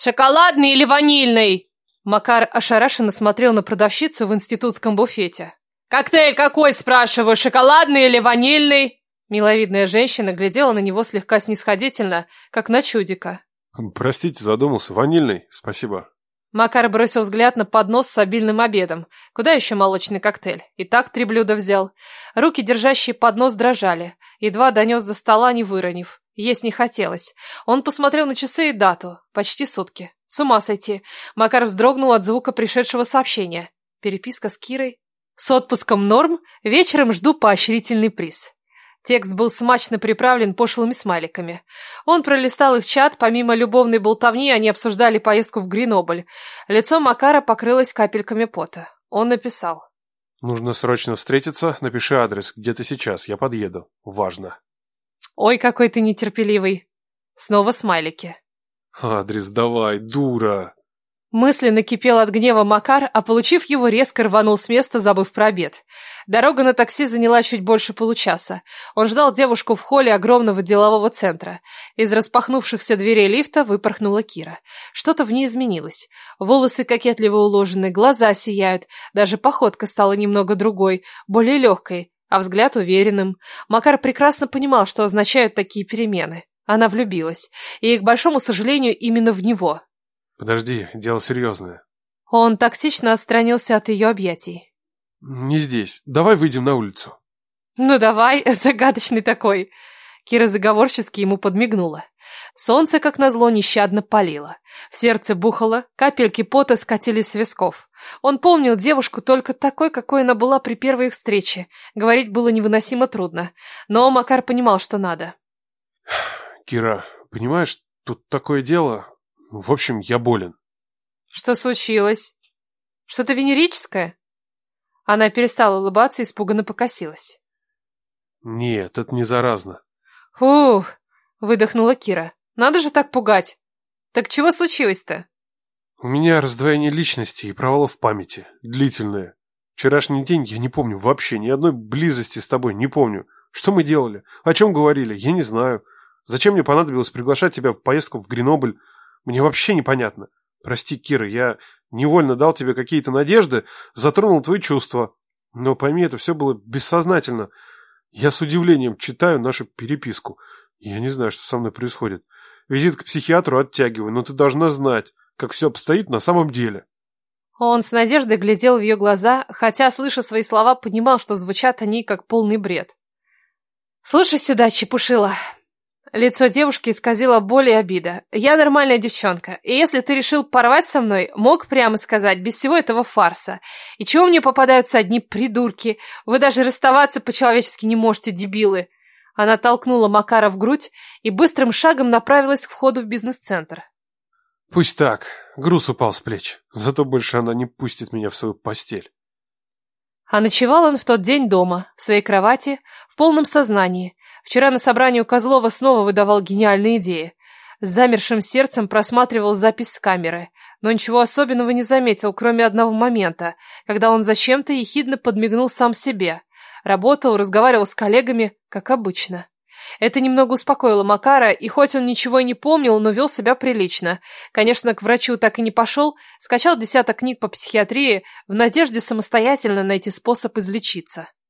«Шоколадный или ванильный?» Макар ошарашенно смотрел на продавщицу в институтском буфете. «Коктейль какой, спрашиваю, шоколадный или ванильный?» Миловидная женщина глядела на него слегка снисходительно, как на чудика. Простите, задумался. Ванильный, спасибо. Макар бросил взгляд на поднос с обильным обедом. Куда еще молочный коктейль? И так 3 блюда взял. Руки, держащие поднос, дрожали. Едва донес до стола, не выронив. Есть не хотелось. Он посмотрел на часы и дату. Почти сутки. С ума сойти. Макар вздрогнул от звука пришедшего сообщения. Переписка с Кирой. С отпуском норм. Вечером жду поощрительный приз. Текст был смачно приправлен пошлыми смайликами. Он пролистал их чат, помимо любовной болтовни, они обсуждали поездку в Гренобль. Лицо Макара покрылось капельками пота. Он написал. Нужно срочно встретиться, напиши адрес, где ты сейчас, я подъеду. Важно. Ой, какой ты нетерпеливый. Снова смайлики. Адрес давай, дура. Мысленно кипел от гнева Макар, а получив его, резко рванул с места, забыв про обед. Дорога на такси заняла чуть больше получаса. Он ждал девушку в холле огромного делового центра. Из распахнувшихся дверей лифта выпорхнула Кира. Что-то в ней изменилось. Волосы кокетливо уложены, глаза сияют. Даже походка стала немного другой, более легкой, а взгляд уверенным. Макар прекрасно понимал, что означают такие перемены. Она влюбилась. И, к большому сожалению, именно в него. Подожди, дело серьезное. Он тактично отстранился от ее объятий. Не здесь. Давай выйдем на улицу. Ну давай, загадочный такой. Кира заговорчески ему подмигнула. Солнце, как назло, нещадно палило. В сердце бухало, капельки пота скатились с висков. Он помнил девушку только такой, какой она была при первой их встрече. Говорить было невыносимо трудно. Но Макар понимал, что надо. Кира, понимаешь, тут такое дело... В общем, я болен. Что случилось? Что-то венерическое? Она перестала улыбаться и испуганно покосилась. Нет, это не заразно. Фух, выдохнула Кира. Надо же так пугать. Так чего случилось-то? У меня раздвоение личности и провалы в памяти. Длительное. Вчерашний день я не помню вообще, ни одной близости с тобой не помню. Что мы делали? О чем говорили? Я не знаю. Зачем мне понадобилось приглашать тебя в поездку в Гренобль? Мне вообще непонятно. Прости, Кира, я невольно дал тебе какие-то надежды, затронул твои чувства. Но пойми, это все было бессознательно. Я с удивлением читаю нашу переписку. Я не знаю, что со мной происходит. Визит к психиатру оттягиваю, но ты должна знать, как все обстоит на самом деле. Он с надеждой глядел в ее глаза, хотя, слыша свои слова, понимал, что звучат они как полный бред. «Слушай сюда, чепушила». Лицо девушки исказило боль и обида. «Я нормальная девчонка, и если ты решил порвать со мной, мог прямо сказать, без всего этого фарса. И чего мне попадаются одни придурки? Вы даже расставаться по-человечески не можете, дебилы!» Она толкнула Макара в грудь и быстрым шагом направилась к входу в бизнес-центр. Пусть так, груз упал с плеч, зато больше она не пустит меня в свою постель. А ночевал он в тот день дома, в своей кровати, в полном сознании. Вчера на собрании у Козлова снова выдавал гениальные идеи. С замершим сердцем просматривал запись с камеры, но ничего особенного не заметил, кроме одного момента, когда он зачем-то ехидно подмигнул сам себе. Работал, разговаривал с коллегами, как обычно. Это немного успокоило Макара, и хоть он ничего и не помнил, но вел себя прилично. Конечно, к врачу так и не пошел, скачал 10 книг по психиатрии в надежде самостоятельно найти способ излечиться.